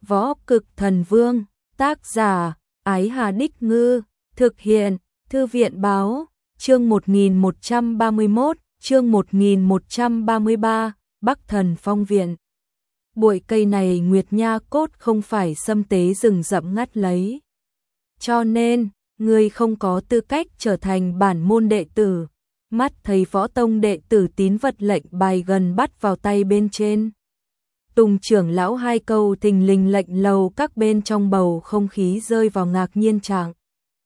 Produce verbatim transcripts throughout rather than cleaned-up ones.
Võ Cực Thần Vương, tác giả, Ái Hà Đích Ngư, thực hiện, Thư viện Báo, chương một nghìn một trăm ba mươi mốt, chương một nghìn một trăm ba mươi ba, Bắc Thần Phong Viện. Bụi cây này Nguyệt Nha cốt không phải xâm tế rừng rậm ngắt lấy. Cho nên, ngươi không có tư cách trở thành bản môn đệ tử. Mắt thấy võ tông đệ tử tín vật lệnh bài gần bắt vào tay bên trên. Tùng trưởng lão hai câu thình lình lệnh lầu các bên trong bầu không khí rơi vào ngạc nhiên trạng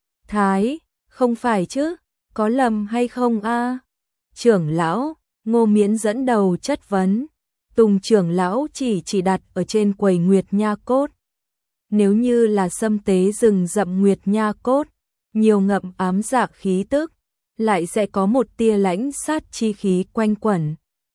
thái, không phải chứ, có lầm hay không a? Trưởng lão, Ngô Miễn dẫn đầu chất vấn. Tùng trưởng lão chỉ chỉ đặt ở trên quầy Nguyệt Nha cốt. Nếu như là xâm tế rừng rậm Nguyệt Nha cốt, nhiều ngậm ám dạ khí tức, lại sẽ có một tia lãnh sát chi khí quanh quẩn,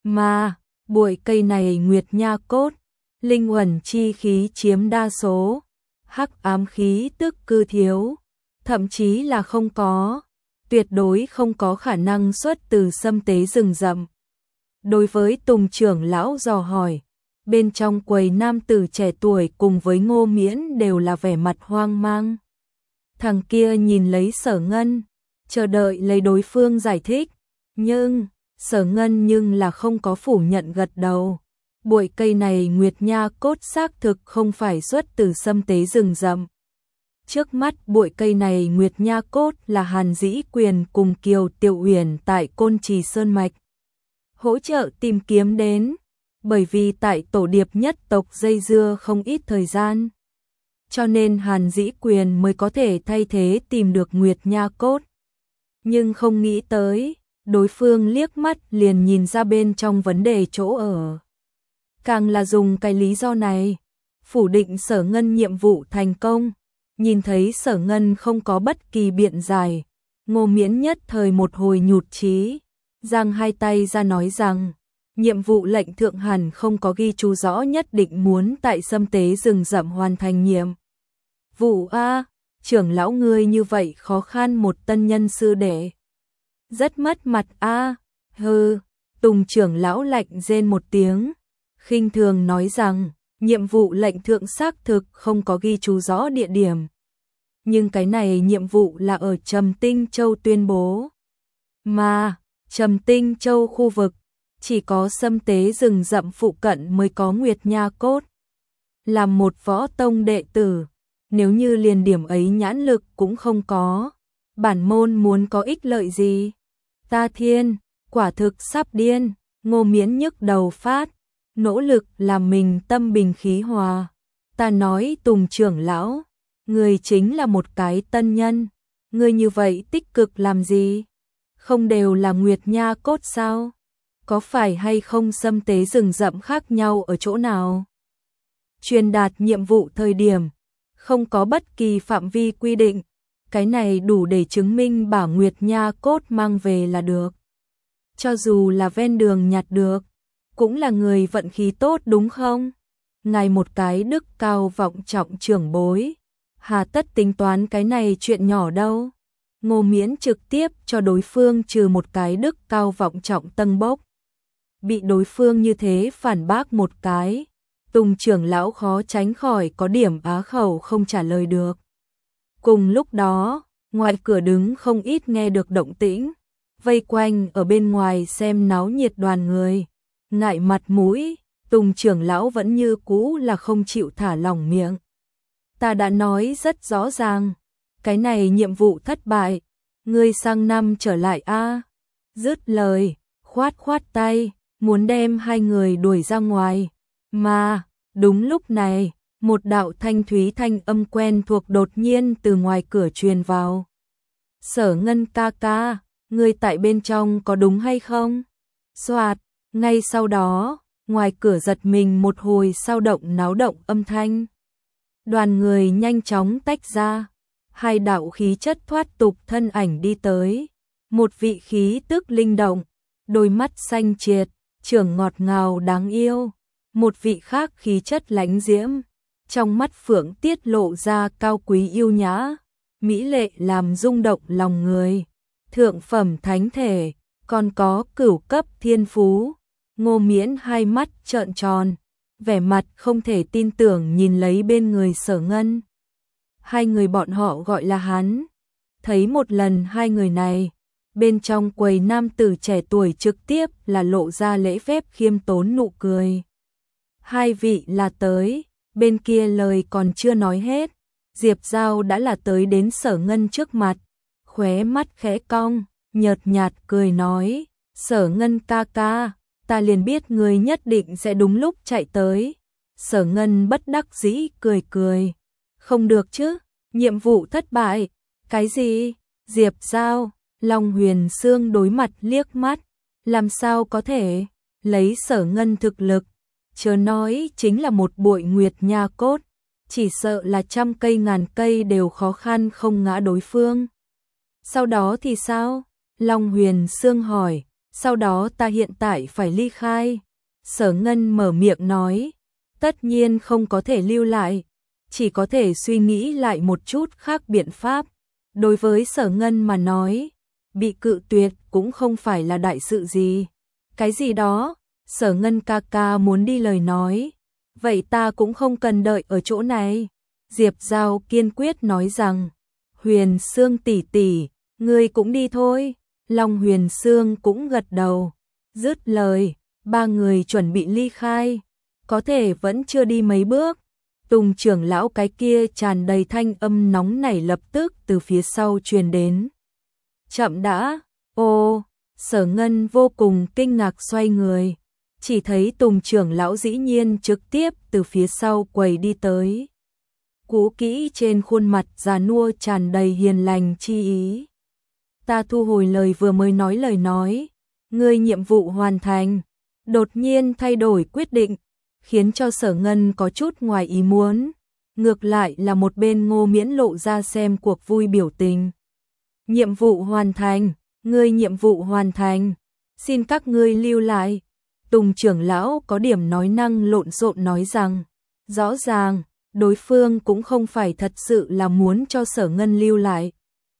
mà bụi cây này Nguyệt Nha cốt, linh uẩn chi khí chiếm đa số, hắc ám khí tức cư thiếu, thậm chí là không có, tuyệt đối không có khả năng xuất từ xâm tế rừng rậm. Đối với Tùng trưởng lão dò hỏi, bên trong quầy nam tử trẻ tuổi cùng với Ngô Miễn đều là vẻ mặt hoang mang. Thằng kia nhìn lấy Sở Ngân, chờ đợi lấy đối phương giải thích, nhưng Sở Ngân nhưng là không có phủ nhận gật đầu. Bụi cây này Nguyệt Nha cốt xác thực không phải xuất từ xâm tế rừng rậm. Trước mắt bụi cây này Nguyệt Nha cốt là Hàn Dĩ Quyền cùng Kiều Tiểu Uyển tại Côn Trì Sơn Mạch hỗ trợ tìm kiếm đến, bởi vì tại tổ điệp nhất tộc dây dưa không ít thời gian. Cho nên Hàn Dĩ Quyền mới có thể thay thế tìm được Nguyệt Nha cốt. Nhưng không nghĩ tới, đối phương liếc mắt liền nhìn ra bên trong vấn đề chỗ ở. Càng là dùng cái lý do này, phủ định Sở Ngân nhiệm vụ thành công, nhìn thấy Sở Ngân không có bất kỳ biện giải, Ngô Miễn nhất thời một hồi nhụt chí, giang hai tay ra nói rằng, nhiệm vụ lệnh thượng hẳn không có ghi chú rõ nhất định muốn tại xâm tế rừng rậm hoàn thành nhiệm vụ a, trưởng lão ngươi như vậy khó khăn một tân nhân sư đệ. Rất mất mặt a. Hừ, Tùng trưởng lão lạnh rên một tiếng, khinh thường nói rằng, nhiệm vụ lệnh thượng xác thực không có ghi chú rõ địa điểm. Nhưng cái này nhiệm vụ là ở Trầm Tinh Châu tuyên bố. Mà, Trầm Tinh Châu khu vực, chỉ có xâm tế rừng rậm phụ cận mới có Nguyệt Nha cốt. Làm một võ tông đệ tử, nếu như liền điểm ấy nhãn lực cũng không có, bản môn muốn có ích lợi gì? Ta thiên, quả thực sắp điên. Ngô Miễn nhức đầu phát, nỗ lực làm mình tâm bình khí hòa. Ta nói Tùng trưởng lão, người chính là một cái tân nhân, người như vậy tích cực làm gì? Không đều là Nguyệt Nha cốt sao? Có phải hay không xâm tế rừng rậm khác nhau ở chỗ nào? Truyền đạt nhiệm vụ thời điểm, không có bất kỳ phạm vi quy định, cái này đủ để chứng minh bảo Nguyệt Nha cốt mang về là được. Cho dù là ven đường nhặt được, cũng là người vận khí tốt đúng không? Ngài một cái đức cao vọng trọng trưởng bối, hà tất tính toán cái này chuyện nhỏ đâu. Ngô Miễn trực tiếp cho đối phương trừ một cái đức cao vọng trọng tâng bốc. Bị đối phương như thế phản bác một cái, Tùng trưởng lão khó tránh khỏi có điểm á khẩu không trả lời được. Cùng lúc đó, ngoài cửa đứng không ít nghe được động tĩnh, vây quanh ở bên ngoài xem náo nhiệt đoàn người. Ngại mặt mũi, Tùng trưởng lão vẫn như cũ là không chịu thả lỏng miệng. Ta đã nói rất rõ ràng, cái này nhiệm vụ thất bại, ngươi sang năm trở lại a. Dứt lời, khoát khoát tay, muốn đem hai người đuổi ra ngoài. Mà, đúng lúc này, một đạo thanh thúy thanh âm quen thuộc đột nhiên từ ngoài cửa truyền vào. Sở Ngân ca ca, ngươi tại bên trong có đúng hay không? Soạt, ngay sau đó, ngoài cửa giật mình một hồi sao động náo động âm thanh. Đoàn người nhanh chóng tách ra, hai đạo khí chất thoát tục thân ảnh đi tới. Một vị khí tức linh động, đôi mắt xanh triệt, trưởng ngọt ngào đáng yêu. Một vị khác khí chất lãnh diễm, trong mắt phượng tiết lộ ra cao quý yêu nhã, mỹ lệ làm rung động lòng người. Thượng phẩm thánh thể, còn có cửu cấp thiên phú. Ngô Miễn hai mắt trợn tròn, vẻ mặt không thể tin tưởng nhìn lấy bên người Sở Ngân. Hai người bọn họ gọi là hắn. Thấy một lần hai người này, bên trong quầy nam tử trẻ tuổi trực tiếp là lộ ra lễ phép khiêm tốn nụ cười. Hai vị là tới, bên kia lời còn chưa nói hết, Diệp Giao đã là tới đến Sở Ngân trước mặt, khóe mắt khẽ cong, nhợt nhạt cười nói, Sở Ngân ca ca, ta liền biết người nhất định sẽ đúng lúc chạy tới. Sở Ngân bất đắc dĩ cười cười, không được chứ, nhiệm vụ thất bại. Cái gì? Diệp Giao, Long Huyền Sương đối mặt liếc mắt, làm sao có thể, lấy Sở Ngân thực lực, chớ nói chính là một bụi nguyệt nha cốt, chỉ sợ là trăm cây ngàn cây đều khó khăn không ngã đối phương. Sau đó thì sao? Long Huyền Sương hỏi, sau đó ta hiện tại phải ly khai. Sở Ngân mở miệng nói, tất nhiên không có thể lưu lại, chỉ có thể suy nghĩ lại một chút khác biện pháp. Đối với Sở Ngân mà nói, bị cự tuyệt cũng không phải là đại sự gì. Cái gì đó, Sở Ngân ca ca muốn đi lời nói, vậy ta cũng không cần đợi ở chỗ này. Diệp Giao kiên quyết nói rằng, Huyền Sương tỷ tỷ, ngươi cũng đi thôi. Long Huyền Sương cũng gật đầu, dứt lời, ba người chuẩn bị ly khai, có thể vẫn chưa đi mấy bước. Tùng trưởng lão cái kia tràn đầy thanh âm nóng nảy lập tức từ phía sau truyền đến. Chậm đã, ô, Sở Ngân vô cùng kinh ngạc xoay người, chỉ thấy Tùng trưởng lão dĩ nhiên trực tiếp từ phía sau quầy đi tới. Cũ kỹ trên khuôn mặt già nua tràn đầy hiền lành chi ý. Ta thu hồi lời vừa mới nói lời nói, ngươi nhiệm vụ hoàn thành, đột nhiên thay đổi quyết định, khiến cho Sở Ngân có chút ngoài ý muốn, ngược lại là một bên Ngô Miễn lộ ra xem cuộc vui biểu tình. Nhiệm vụ hoàn thành, ngươi nhiệm vụ hoàn thành, xin các ngươi lưu lại. Tùng trưởng lão có điểm nói năng lộn xộn nói rằng, rõ ràng, đối phương cũng không phải thật sự là muốn cho Sở Ngân lưu lại,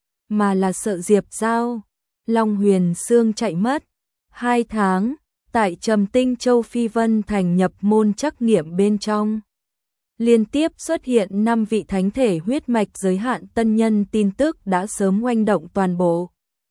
mà là sợ Diệp Giao, Long Huyền Sương chạy mất. Hai tháng, tại Trầm Tinh Châu Phi Vân Thành nhập môn trắc nghiệm bên trong, liên tiếp xuất hiện năm vị thánh thể huyết mạch giới hạn tân nhân, tin tức đã sớm oanh động toàn bộ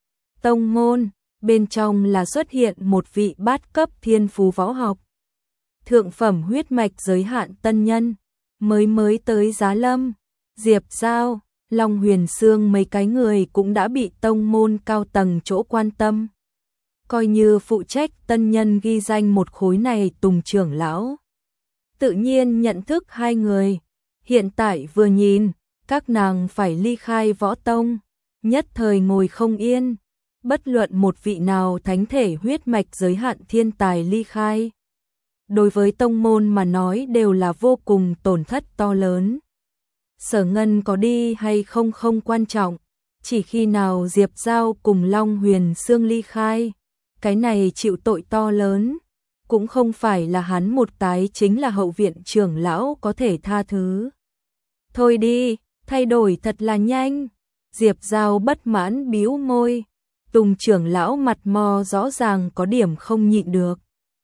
tông môn. Bên trong là xuất hiện một vị bát cấp thiên phú võ học, thượng phẩm huyết mạch giới hạn tân nhân, mới mới tới Giá Lâm. Diệp Giao, Long Huyền Sương mấy cái người cũng đã bị tông môn cao tầng chỗ quan tâm. Coi như phụ trách tân nhân ghi danh một khối này Tùng trưởng lão tự nhiên nhận thức hai người. Hiện tại vừa nhìn, các nàng phải ly khai võ tông, nhất thời ngồi không yên. Bất luận một vị nào thánh thể huyết mạch giới hạn thiên tài ly khai, đối với tông môn mà nói đều là vô cùng tổn thất to lớn. Sở Ngân có đi hay không không quan trọng, chỉ khi nào Diệp Giao cùng Long Huyền Sương ly khai, cái này chịu tội to lớn, cũng không phải là hắn một tái chính là hậu viện trưởng lão có thể tha thứ. Thôi đi, thay đổi thật là nhanh. Diệp Giao bất mãn bĩu môi. Tùng trưởng lão mặt mò rõ ràng có điểm không nhịn được,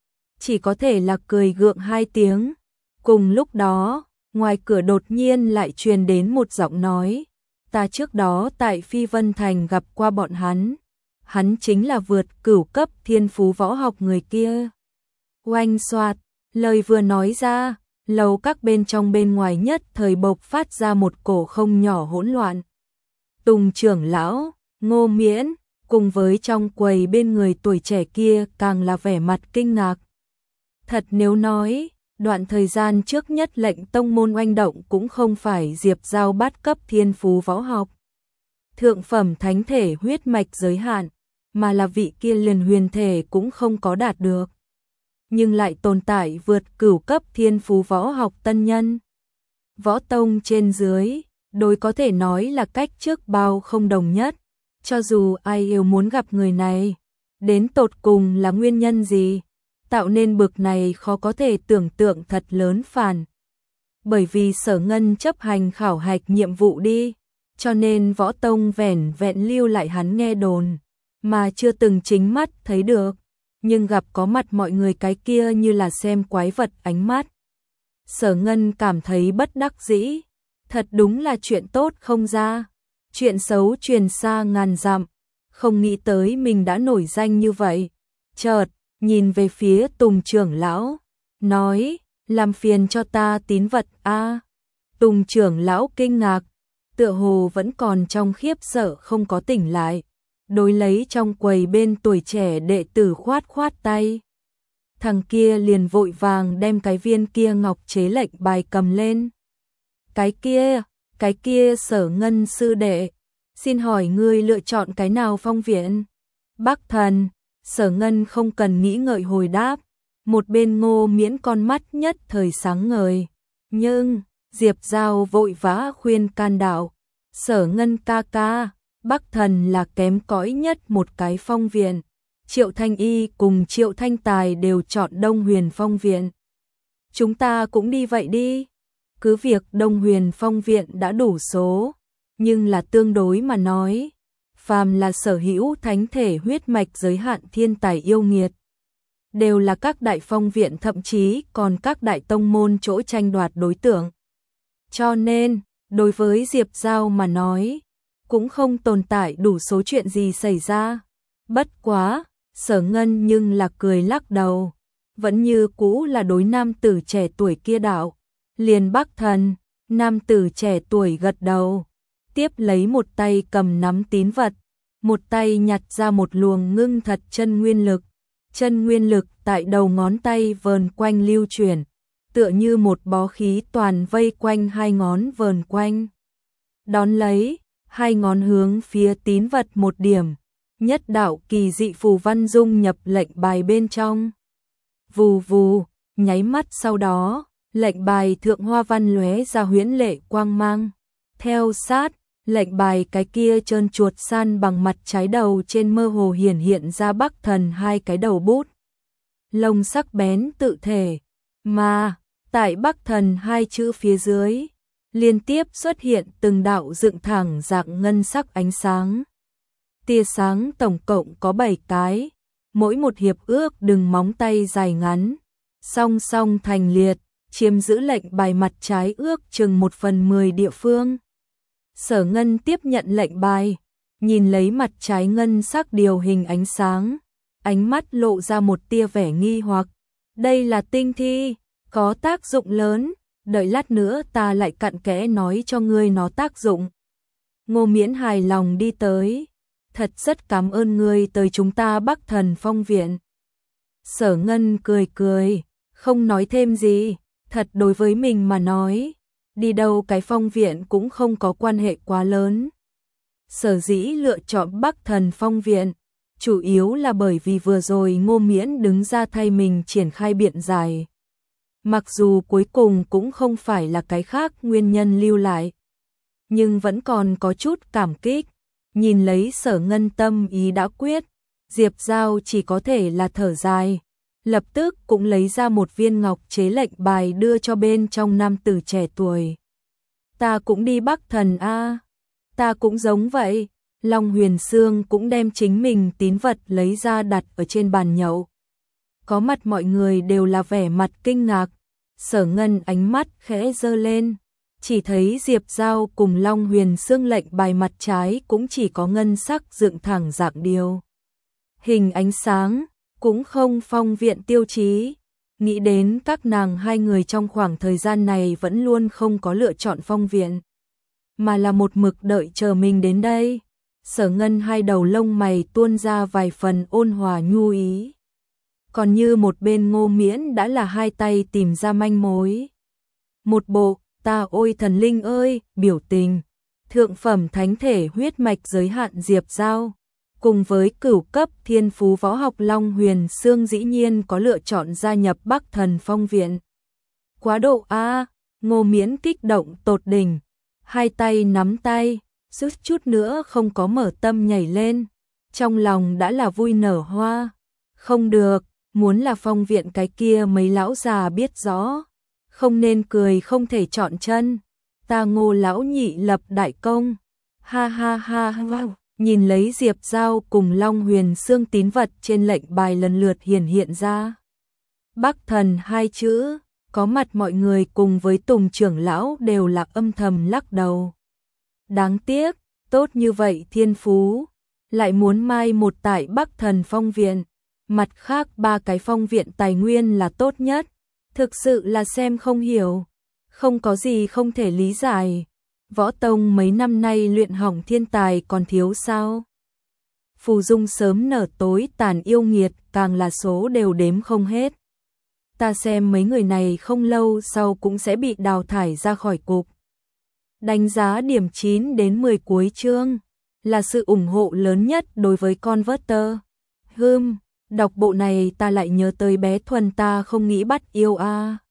chỉ có thể là cười gượng hai tiếng. Cùng lúc đó, ngoài cửa đột nhiên lại truyền đến một giọng nói, ta trước đó tại Phi Vân Thành gặp qua bọn hắn, hắn chính là vượt cửu cấp thiên phú võ học người kia. Oanh xoạt, lời vừa nói ra, lầu các bên trong bên ngoài nhất thời bộc phát ra một cổ không nhỏ hỗn loạn. Tùng trưởng lão, Ngô Miễn, cùng với trong quầy bên người tuổi trẻ kia càng là vẻ mặt kinh ngạc. Thật nếu nói, đoạn thời gian trước nhất lệnh tông môn oanh động cũng không phải Diệp Giao bát cấp thiên phú võ học, thượng phẩm thánh thể huyết mạch giới hạn, mà là vị kia liền huyền thể cũng không có đạt được, nhưng lại tồn tại vượt cửu cấp thiên phú võ học tân nhân. Võ tông trên dưới, đối có thể nói là cách trước bao không đồng nhất. Cho dù ai yêu muốn gặp người này, đến tột cùng là nguyên nhân gì, tạo nên bực này khó có thể tưởng tượng thật lớn phản. Bởi vì Sở Ngân chấp hành khảo hạch nhiệm vụ đi, cho nên võ tông vẻn vẹn lưu lại hắn nghe đồn, mà chưa từng chính mắt thấy được, nhưng gặp có mặt mọi người cái kia như là xem quái vật ánh mắt. Sở Ngân cảm thấy bất đắc dĩ, thật đúng là chuyện tốt không ra, chuyện xấu truyền xa ngàn dặm, không nghĩ tới mình đã nổi danh như vậy. Chợt, nhìn về phía Tùng trưởng lão, nói, làm phiền cho ta tín vật a. Tùng trưởng lão kinh ngạc, tựa hồ vẫn còn trong khiếp sợ không có tỉnh lại, đối lấy trong quầy bên tuổi trẻ đệ tử khoát khoát tay. Thằng kia liền vội vàng đem cái viên kia ngọc chế lệnh bài cầm lên. Cái kia, cái kia Sở Ngân sư đệ, xin hỏi ngươi lựa chọn cái nào phong viện? Bắc Thần. Sở Ngân không cần nghĩ ngợi hồi đáp, một bên Ngô Miễn con mắt nhất thời sáng ngời. Nhưng, Diệp Giao vội vã khuyên can đạo, Sở Ngân ca ca, Bắc Thần là kém cỏi nhất một cái phong viện. Triệu Thanh Y cùng Triệu Thanh Tài đều chọn Đông Huyền Phong Viện. Chúng ta cũng đi vậy đi. Cứ việc Đông Huyền Phong Viện đã đủ số, nhưng là tương đối mà nói, phàm là sở hữu thánh thể huyết mạch giới hạn thiên tài yêu nghiệt, đều là các đại phong viện thậm chí còn các đại tông môn chỗ tranh đoạt đối tượng. Cho nên, đối với Diệp Giao mà nói, cũng không tồn tại đủ số chuyện gì xảy ra. Bất quá, Sở Ngân nhưng là cười lắc đầu, vẫn như cũ là đối nam tử trẻ tuổi kia đạo. Liền Bắc Thần, nam tử trẻ tuổi gật đầu, tiếp lấy một tay cầm nắm tín vật, một tay nhặt ra một luồng ngưng thật chân nguyên lực. Chân nguyên lực tại đầu ngón tay vờn quanh lưu chuyển, tựa như một bó khí toàn vây quanh hai ngón vờn quanh. Đón lấy, hai ngón hướng phía tín vật một điểm, nhất đạo kỳ dị phù văn dung nhập lệnh bài bên trong. Vù vù, nháy mắt sau đó, lệnh bài thượng hoa văn lóe ra huyễn lệ quang mang. Theo sát, lệnh bài cái kia trơn chuột san bằng mặt trái đầu trên mơ hồ hiển hiện ra Bắc Thần hai cái đầu bút. Lông sắc bén tự thể, mà, tại Bắc Thần hai chữ phía dưới, liên tiếp xuất hiện từng đạo dựng thẳng dạng ngân sắc ánh sáng. Tia sáng tổng cộng có bảy cái, mỗi một hiệp ước đừng móng tay dài ngắn, song song thành liệt, chiếm giữ lệnh bài mặt trái ước chừng một phần mười địa phương. Sở Ngân tiếp nhận lệnh bài, nhìn lấy mặt trái ngân sắc điều hình ánh sáng, ánh mắt lộ ra một tia vẻ nghi hoặc. Đây là tinh thi, có tác dụng lớn, đợi lát nữa ta lại cặn kẽ nói cho ngươi nó tác dụng. Ngô Miễn hài lòng đi tới, thật rất cảm ơn ngươi tới chúng ta Bắc Thần Phong Viện. Sở Ngân cười cười, không nói thêm gì, thật đối với mình mà nói, đi đâu cái phong viện cũng không có quan hệ quá lớn. Sở dĩ lựa chọn Bắc Thần Phong Viện, chủ yếu là bởi vì vừa rồi Ngô Miễn đứng ra thay mình triển khai biện giải. Mặc dù cuối cùng cũng không phải là cái khác nguyên nhân lưu lại, nhưng vẫn còn có chút cảm kích. Nhìn lấy Sở Ngân tâm ý đã quyết, Diệp Giao chỉ có thể là thở dài, lập tức cũng lấy ra một viên ngọc chế lệnh bài đưa cho bên trong nam tử trẻ tuổi. Ta cũng đi Bắc Thần a. Ta cũng giống vậy. Long Huyền Sương cũng đem chính mình tín vật lấy ra đặt ở trên bàn nhậu. Có mặt mọi người đều là vẻ mặt kinh ngạc. Sở Ngân ánh mắt khẽ giơ lên, chỉ thấy Diệp Giao cùng Long Huyền Sương lệnh bài mặt trái cũng chỉ có ngân sắc dựng thẳng dạng điều. Hình ánh sáng, cũng không phong viện tiêu chí. Nghĩ đến các nàng hai người trong khoảng thời gian này vẫn luôn không có lựa chọn phong viện, mà là một mực đợi chờ mình đến đây. Sở Ngân hai đầu lông mày tuôn ra vài phần ôn hòa nhu ý. Còn như một bên Ngô Miễn đã là hai tay tìm ra manh mối. Một bộ, ta ôi thần linh ơi, biểu tình. Thượng phẩm thánh thể huyết mạch giới hạn Diệp Giao, cùng với cửu cấp thiên phú võ học Long Huyền Sương dĩ nhiên có lựa chọn gia nhập Bắc Thần Phong Viện. Quá độ a. Ngô Miễn kích động tột đỉnh, hai tay nắm tay, suýt chút nữa không có mở tâm nhảy lên, trong lòng đã là vui nở hoa. Không được, muốn là phong viện cái kia mấy lão già biết rõ, không nên cười không thể chọn chân. Ta Ngô lão nhị lập đại công. Ha ha ha wow. Nhìn lấy Diệp Giao cùng Long Huyền Sương tín vật trên lệnh bài lần lượt hiển hiện ra Bắc Thần hai chữ, có mặt mọi người cùng với Tùng trưởng lão đều là âm thầm lắc đầu. Đáng tiếc, tốt như vậy thiên phú, lại muốn mai một tại Bắc Thần Phong Viện, mặt khác ba cái phong viện tài nguyên là tốt nhất, thực sự là xem không hiểu, không có gì không thể lý giải. Võ tông mấy năm nay luyện hỏng thiên tài còn thiếu sao? Phù dung sớm nở tối tàn yêu nghiệt, càng là số đều đếm không hết. Ta xem mấy người này không lâu sau cũng sẽ bị đào thải ra khỏi cục. Đánh giá điểm chín đến mười cuối chương là sự ủng hộ lớn nhất đối với Converter. Hừm, đọc bộ này ta lại nhớ tới bé Thuần ta không nghĩ bắt yêu a. À.